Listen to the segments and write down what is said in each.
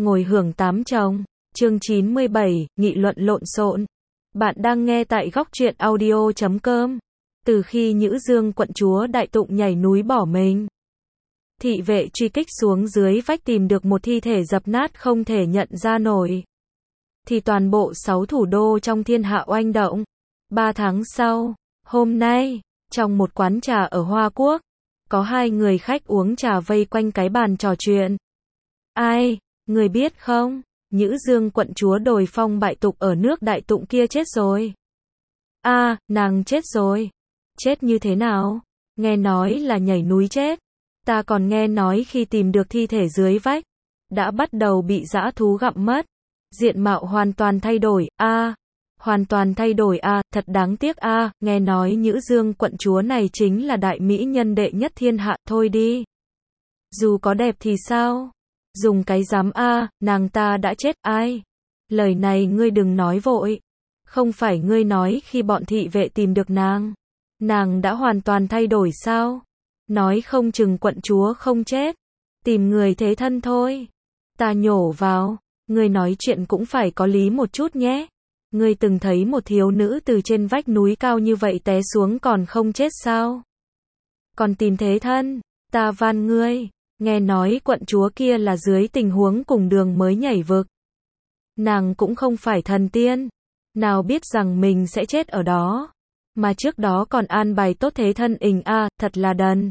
ngồi hưởng tám chồng. Chương 97, nghị luận lộn xộn. Bạn đang nghe tại góc truyện audio.com. Từ khi Nhữ Dương quận chúa Đại Tụng nhảy núi bỏ mình, thị vệ truy kích xuống dưới vách tìm được một thi thể dập nát không thể nhận ra nổi, thì toàn bộ 6 thủ đô trong thiên hạ oanh động. 3 tháng sau, hôm nay, trong một quán trà ở Hoa Quốc, có 2 người khách uống trà vây quanh cái bàn trò chuyện. Ai, người biết không, Nhữ Dương quận chúa đồi phong bại tục ở nước Đại Tụng kia chết rồi. À, nàng chết rồi. Chết như thế nào? Nghe nói là nhảy núi chết. Ta còn nghe nói khi tìm được thi thể dưới vách, đã bắt đầu bị dã thú gặm mất. Diện mạo hoàn toàn thay đổi, hoàn toàn thay đổi thật đáng tiếc nghe nói Nhữ Dương quận chúa này chính là đại mỹ nhân đệ nhất thiên hạ, thôi đi. Dù có đẹp thì sao? Dùng cái dám nàng ta đã chết, ai? Lời này ngươi đừng nói vội. Không phải ngươi nói khi bọn thị vệ tìm được nàng đã hoàn toàn thay đổi sao? Nói không chừng quận chúa không chết, tìm người thế thân thôi. Ta nhổ vào, ngươi nói chuyện cũng phải có lý một chút nhé. Ngươi từng thấy một thiếu nữ từ trên vách núi cao như vậy té xuống còn không chết sao? Còn tìm thế thân, ta van ngươi. Nghe nói quận chúa kia là dưới tình huống cùng đường mới nhảy vực. Nàng cũng không phải thần tiên, nào biết rằng mình sẽ chết ở đó. Mà trước đó còn an bài tốt thế thân thật là đần.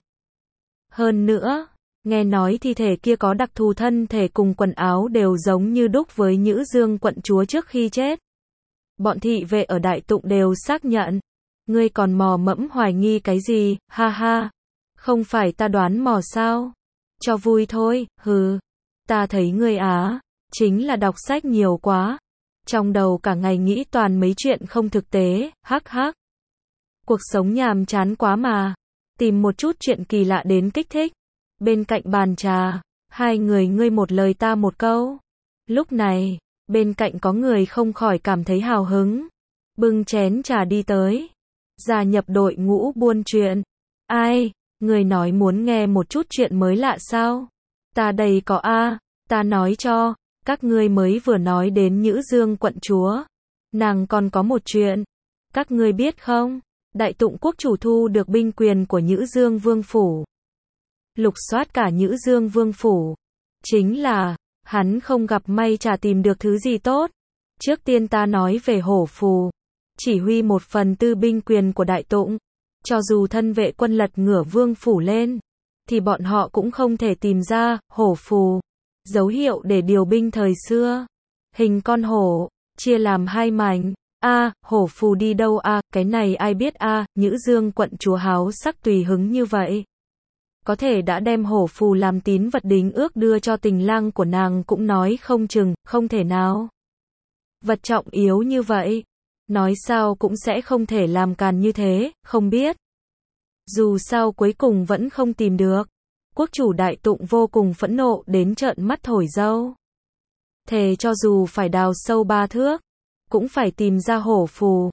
Hơn nữa, nghe nói thi thể kia có đặc thù thân thể cùng quần áo đều giống như đúc với Nhữ Dương quận chúa trước khi chết. Bọn thị vệ ở Đại Tụng đều xác nhận. Ngươi còn mò mẫm hoài nghi cái gì, ha ha. Không phải ta đoán mò sao? Cho vui thôi, hừ. Ta thấy ngươi chính là đọc sách nhiều quá. Trong đầu cả ngày nghĩ toàn mấy chuyện không thực tế, hắc hắc. Cuộc sống nhàm chán quá mà. Tìm một chút chuyện kỳ lạ đến kích thích. Bên cạnh bàn trà, 2 người ngươi một lời ta một câu. Lúc này, bên cạnh có người không khỏi cảm thấy hào hứng. Bưng chén trà đi tới. Gia nhập đội ngũ buôn chuyện. Ai, người nói muốn nghe một chút chuyện mới lạ sao? Ta đây có ta nói cho, các ngươi mới vừa nói đến Nhữ Dương quận chúa. Nàng còn có một chuyện. Các ngươi biết không? Đại Tụng quốc chủ thu được binh quyền của Nhữ Dương vương phủ. Lục soát cả Nhữ Dương vương phủ. Chính là, hắn không gặp may chả tìm được thứ gì tốt. Trước tiên ta nói về hổ phù. Chỉ huy 1/4 binh quyền của Đại Tụng. Cho dù thân vệ quân lật ngửa vương phủ lên, thì bọn họ cũng không thể tìm ra hổ phù. Dấu hiệu để điều binh thời xưa. Hình con hổ, chia làm 2 mảnh. Hổ phù đi đâu cái này ai biết Nhữ Dương quận chúa háo sắc tùy hứng như vậy. Có thể đã đem hổ phù làm tín vật đính ước đưa cho tình lang của nàng cũng nói không chừng, không thể nào. Vật trọng yếu như vậy, nói sao cũng sẽ không thể làm càn như thế, không biết. Dù sao cuối cùng vẫn không tìm được. Quốc chủ Đại Tụng vô cùng phẫn nộ đến trợn mắt thổi dâu. Thề cho dù phải đào sâu 3 thước, cũng phải tìm ra hổ phù.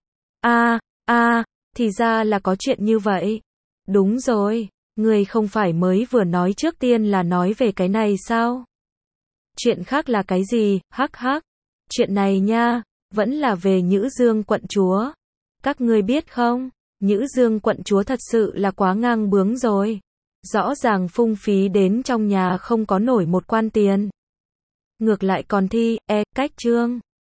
Thì ra là có chuyện như vậy. Đúng rồi, người không phải mới vừa nói trước tiên là nói về cái này sao? Chuyện khác là cái gì, hắc hắc. Chuyện này nha, vẫn là về Nhữ Dương quận chúa. Các ngươi biết không, Nhữ Dương quận chúa thật sự là quá ngang bướng rồi. Rõ ràng phung phí đến trong nhà không có nổi một quan tiền. Ngược lại còn cách trương.